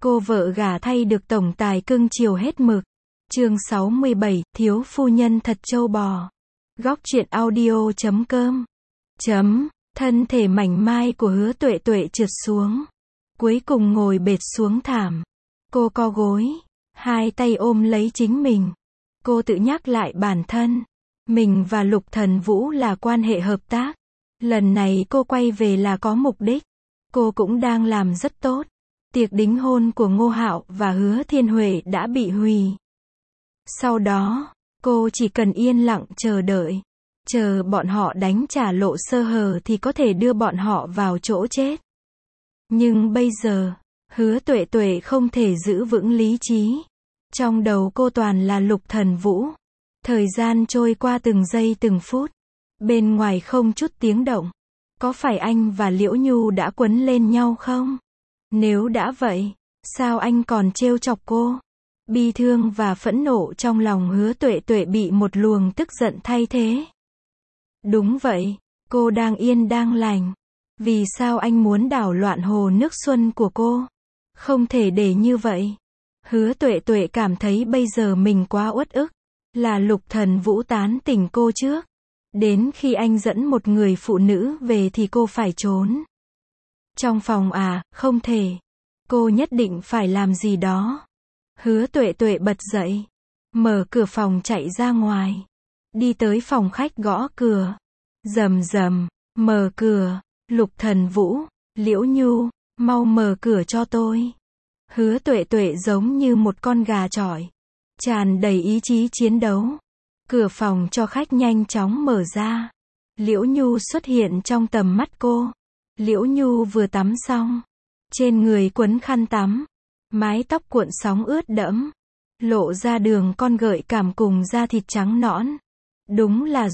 Cô vợ gả thay được tổng tài cưng chiều hết mực. Chương 67, thiếu phu nhân thật trâu bò. Góc truyện audio.com. Thân thể mảnh mai của Hứa Tuệ Tuệ trượt xuống. Cuối cùng ngồi bệt xuống thảm. Cô co gối, hai tay ôm lấy chính mình. Cô tự nhắc lại bản thân. Mình và Lục Thần Vũ là quan hệ hợp tác. Lần này cô quay về là có mục đích. Cô cũng đang làm rất tốt. Tiệc đính hôn của Ngô Hạo và Hứa Thiên Huệ đã bị hủy. Sau đó, cô chỉ cần yên lặng chờ đợi. Chờ bọn họ đánh trả lộ sơ hở thì có thể đưa bọn họ vào chỗ chết. Nhưng bây giờ, Hứa Tuệ Tuệ không thể giữ vững lý trí. Trong đầu cô toàn là Lục Thần Vũ. Thời gian trôi qua từng giây từng phút. Bên ngoài không chút tiếng động. Có phải anh và Liễu Nhu đã quấn lên nhau không? Nếu đã vậy, sao anh còn trêu chọc cô? Bi thương và phẫn nộ trong lòng Hứa Tuệ Tuệ bị một luồng tức giận thay thế. Đúng vậy, cô đang yên đang lành. Vì sao anh muốn đảo loạn hồ nước xuân của cô? Không thể để như vậy. Hứa Tuệ Tuệ cảm thấy bây giờ mình quá uất ức. Là Lục Thần Vũ tán tỉnh cô trước. Đến khi anh dẫn một người phụ nữ về thì cô phải trốn. Trong phòng à, không thể. Cô nhất định phải làm gì đó. Hứa Tuệ Tuệ bật dậy. Mở cửa phòng chạy ra ngoài. Đi tới phòng khách gõ cửa. Rầm rầm, mở cửa. Lục Thần Vũ, Liễu Nhu, mau mở cửa cho tôi. Hứa Tuệ Tuệ giống như một con gà chọi. Tràn đầy ý chí chiến đấu. Cửa phòng cho khách nhanh chóng mở ra. Liễu Nhu xuất hiện trong tầm mắt cô. Liễu Nhu vừa tắm xong. Trên người quấn khăn tắm. Mái tóc cuộn sóng ướt đẫm. Lộ ra đường con gợi cảm cùng da thịt trắng nõn. Đúng là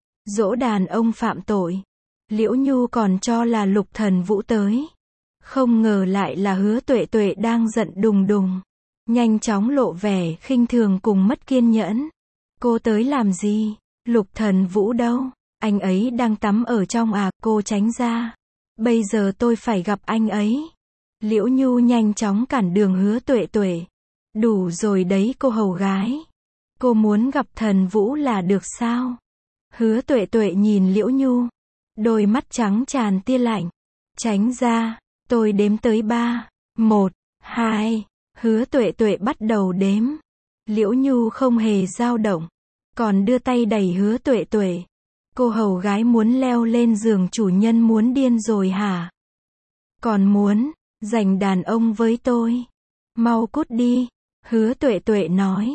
dỗ đàn ông phạm tội. Liễu Nhu còn cho là Lục Thần Vũ tới. Không ngờ lại là Hứa Tuệ Tuệ đang giận đùng đùng. Nhanh chóng lộ vẻ khinh thường cùng mất kiên nhẫn. Cô tới làm gì? Lục Thần Vũ đâu? Anh ấy đang tắm ở trong à? Cô tránh ra. Bây giờ tôi phải gặp anh ấy. Liễu Nhu nhanh chóng cản đường Hứa Tuệ Tuệ. Đủ rồi đấy cô hầu gái. Cô muốn gặp Thần Vũ là được sao? Hứa Tuệ Tuệ nhìn Liễu Nhu. Đôi mắt trắng tràn tia lạnh. Tránh ra. Tôi đếm tới 3. 1, 2. Hứa Tuệ Tuệ bắt đầu đếm. Liễu Nhu không hề dao động. Còn đưa tay đẩy Hứa Tuệ Tuệ. Cô hầu gái muốn leo lên giường chủ nhân muốn điên rồi hả? Còn muốn giành đàn ông với tôi? Mau cút đi. Hứa Tuệ Tuệ nói.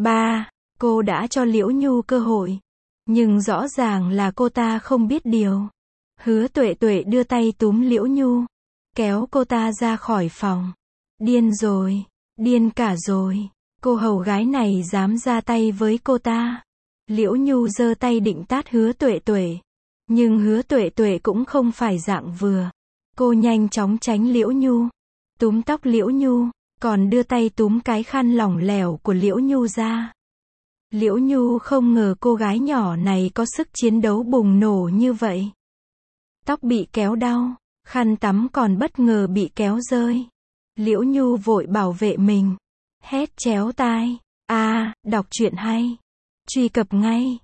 Cô đã cho Liễu Nhu cơ hội. Nhưng rõ ràng là cô ta không biết điều. Hứa Tuệ Tuệ đưa tay túm Liễu Nhu. Kéo cô ta ra khỏi phòng. Điên rồi. Điên cả rồi. Cô hầu gái này dám ra tay với cô ta. Liễu Nhu giơ tay định tát Hứa Tuệ Tuệ. Nhưng Hứa Tuệ Tuệ cũng không phải dạng vừa. Cô nhanh chóng tránh Liễu Nhu. Túm tóc Liễu Nhu. Còn đưa tay túm cái khăn lỏng lẻo của Liễu Nhu ra. Liễu Nhu không ngờ cô gái nhỏ này có sức chiến đấu bùng nổ như vậy. Tóc bị kéo đau. Khăn tắm còn bất ngờ bị kéo rơi. Liễu Nhu vội bảo vệ mình. Hét chéo tai. Đọc truyện hay. Truy cập ngay.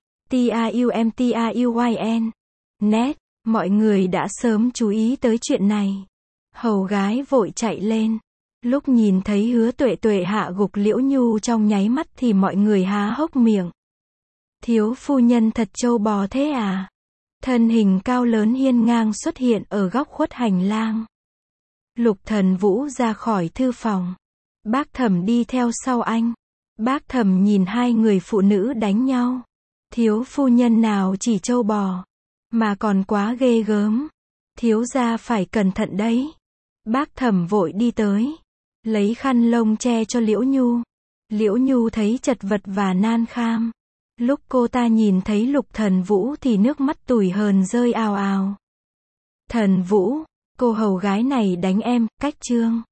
TRUMTRUYN net. Mọi người đã sớm chú ý tới chuyện này. Hầu gái vội chạy lên. Lúc nhìn thấy Hứa Tuệ Tuệ hạ gục Liễu Nhu trong nháy mắt thì mọi người há hốc miệng. Thiếu phu nhân thật trâu bò thế à? Thân hình cao lớn hiên ngang xuất hiện ở góc khuất hành lang. Lục Thần Vũ ra khỏi thư phòng. Bác Thẩm đi theo sau anh. Bác Thẩm nhìn hai người phụ nữ đánh nhau. Thiếu phu nhân nào chỉ trâu bò, mà còn quá ghê gớm. Thiếu gia phải cẩn thận đấy. Bác Thẩm vội đi tới. Lấy khăn lông che cho Liễu Nhu. Liễu Nhu thấy chật vật và nan kham. Lúc cô ta nhìn thấy Lục Thần Vũ thì nước mắt tủi hờn rơi ào ào. Thần Vũ, cô hầu gái này đánh em, cách chương.